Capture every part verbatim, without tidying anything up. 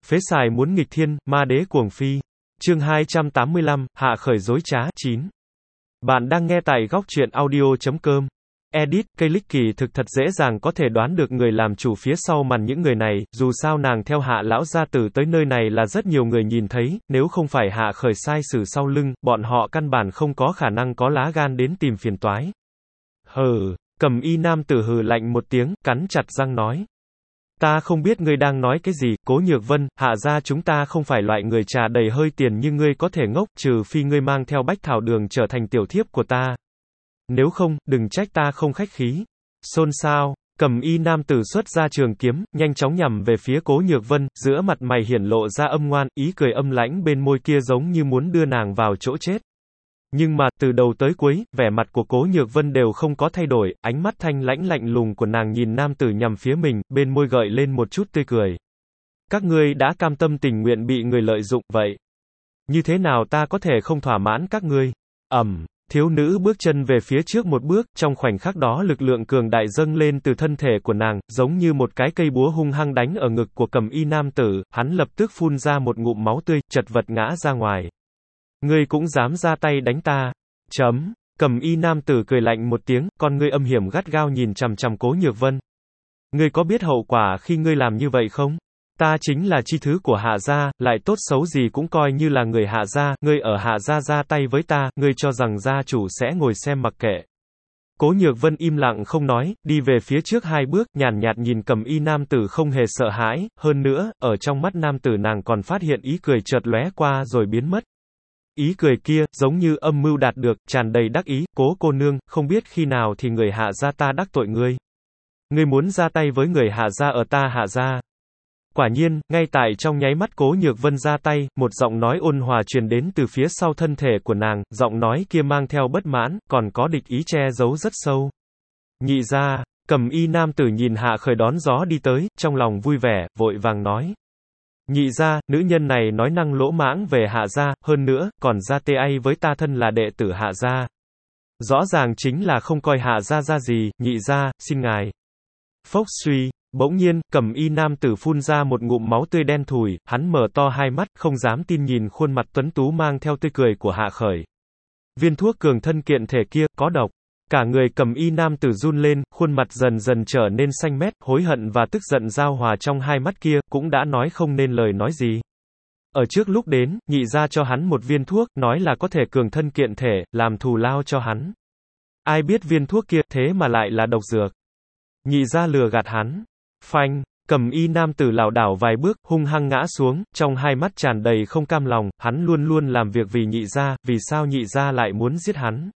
Phế xài muốn nghịch thiên, ma đế cuồng phi. Chương hai trăm tám mươi lăm, hạ khởi dối trá, chín. Bạn đang nghe tại góc truyện audio chấm com. Edit, cây lích kỳ thực thật dễ dàng có thể đoán được người làm chủ phía sau màn những người này, dù sao nàng theo hạ lão gia tử tới nơi này là rất nhiều người nhìn thấy, nếu không phải hạ khởi sai sử sau lưng, bọn họ căn bản không có khả năng có lá gan đến tìm phiền toái. Hừ, cầm y nam tử hừ lạnh một tiếng, cắn chặt răng nói. Ta không biết ngươi đang nói cái gì, Cố Nhược Vân, hạ gia chúng ta không phải loại người trà đầy hơi tiền như ngươi có thể ngốc, trừ phi ngươi mang theo Bách Thảo Đường trở thành tiểu thiếp của ta. Nếu không, đừng trách ta không khách khí. Xôn xao, cầm y nam tử xuất ra trường kiếm, nhanh chóng nhằm về phía Cố Nhược Vân, giữa mặt mày hiển lộ ra âm ngoan, ý cười âm lãnh bên môi kia giống như muốn đưa nàng vào chỗ chết. Nhưng mà, từ đầu tới cuối, vẻ mặt của Cố Nhược Vân đều không có thay đổi, ánh mắt thanh lãnh lạnh lùng của nàng nhìn nam tử nhằm phía mình, bên môi gợi lên một chút tươi cười. Các ngươi đã cam tâm tình nguyện bị người lợi dụng, vậy? Như thế nào ta có thể không thỏa mãn các ngươi? Ầm, thiếu nữ bước chân về phía trước một bước, trong khoảnh khắc đó lực lượng cường đại dâng lên từ thân thể của nàng, giống như một cái cây búa hung hăng đánh ở ngực của cầm y nam tử, hắn lập tức phun ra một ngụm máu tươi, chật vật ngã ra ngoài. Ngươi cũng dám ra tay đánh ta? Chấm. Cầm y nam tử cười lạnh một tiếng, con ngươi âm hiểm gắt gao nhìn chằm chằm Cố Nhược Vân. Ngươi có biết hậu quả khi ngươi làm như vậy không? Ta chính là chi thứ của hạ gia, lại tốt xấu gì cũng coi như là người hạ gia, ngươi ở hạ gia ra tay với ta, ngươi cho rằng gia chủ sẽ ngồi xem mặc kệ. Cố Nhược Vân im lặng không nói, đi về phía trước hai bước, nhàn nhạt nhìn cầm y nam tử không hề sợ hãi, hơn nữa, ở trong mắt nam tử nàng còn phát hiện ý cười chợt lóe qua rồi biến mất. Ý cười kia, giống như âm mưu đạt được, tràn đầy đắc ý, Cố cô nương, không biết khi nào thì người hạ gia ta đắc tội ngươi. Ngươi muốn ra tay với người hạ gia ở ta hạ gia. Quả nhiên, ngay tại trong nháy mắt Cố Nhược Vân ra tay, một giọng nói ôn hòa truyền đến từ phía sau thân thể của nàng, giọng nói kia mang theo bất mãn, còn có địch ý che giấu rất sâu. Nhị gia, cầm y nam tử nhìn hạ khởi đón gió đi tới, trong lòng vui vẻ, vội vàng nói. Nhị gia, nữ nhân này nói năng lỗ mãng về hạ gia, hơn nữa, còn ra tê ai với ta thân là đệ tử hạ gia. Rõ ràng chính là không coi hạ gia ra gì, nhị gia, xin ngài. Phốc suy, bỗng nhiên, cầm y nam tử phun ra một ngụm máu tươi đen thùi, hắn mở to hai mắt, không dám tin nhìn khuôn mặt tuấn tú mang theo tươi cười của hạ khởi. Viên thuốc cường thân kiện thể kia, có độc. Cả người cầm y nam tử run lên, khuôn mặt dần dần trở nên xanh mét, hối hận và tức giận giao hòa trong hai mắt kia, cũng đã nói không nên lời nói gì. Ở trước lúc đến, nhị gia cho hắn một viên thuốc, nói là có thể cường thân kiện thể, làm thù lao cho hắn. Ai biết viên thuốc kia, thế mà lại là độc dược. Nhị gia lừa gạt hắn. Phanh, cầm y nam tử lảo đảo vài bước, hung hăng ngã xuống, trong hai mắt tràn đầy không cam lòng, hắn luôn luôn làm việc vì nhị gia, vì sao nhị gia lại muốn giết hắn?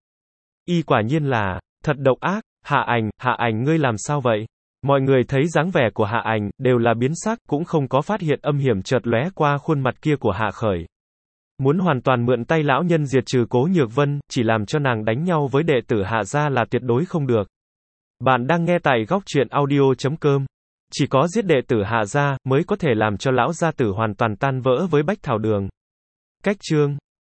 Y quả nhiên là, thật độc ác, Hạ Ảnh, Hạ Ảnh ngươi làm sao vậy? Mọi người thấy dáng vẻ của Hạ Ảnh, đều là biến sắc, cũng không có phát hiện âm hiểm chợt lóe qua khuôn mặt kia của Hạ Khởi. Muốn hoàn toàn mượn tay lão nhân diệt trừ Cố Nhược Vân, chỉ làm cho nàng đánh nhau với đệ tử Hạ gia là tuyệt đối không được. Bạn đang nghe tại góc truyện audio chấm com. Chỉ có giết đệ tử Hạ gia, mới có thể làm cho lão gia tử hoàn toàn tan vỡ với Bách Thảo Đường. Cách chương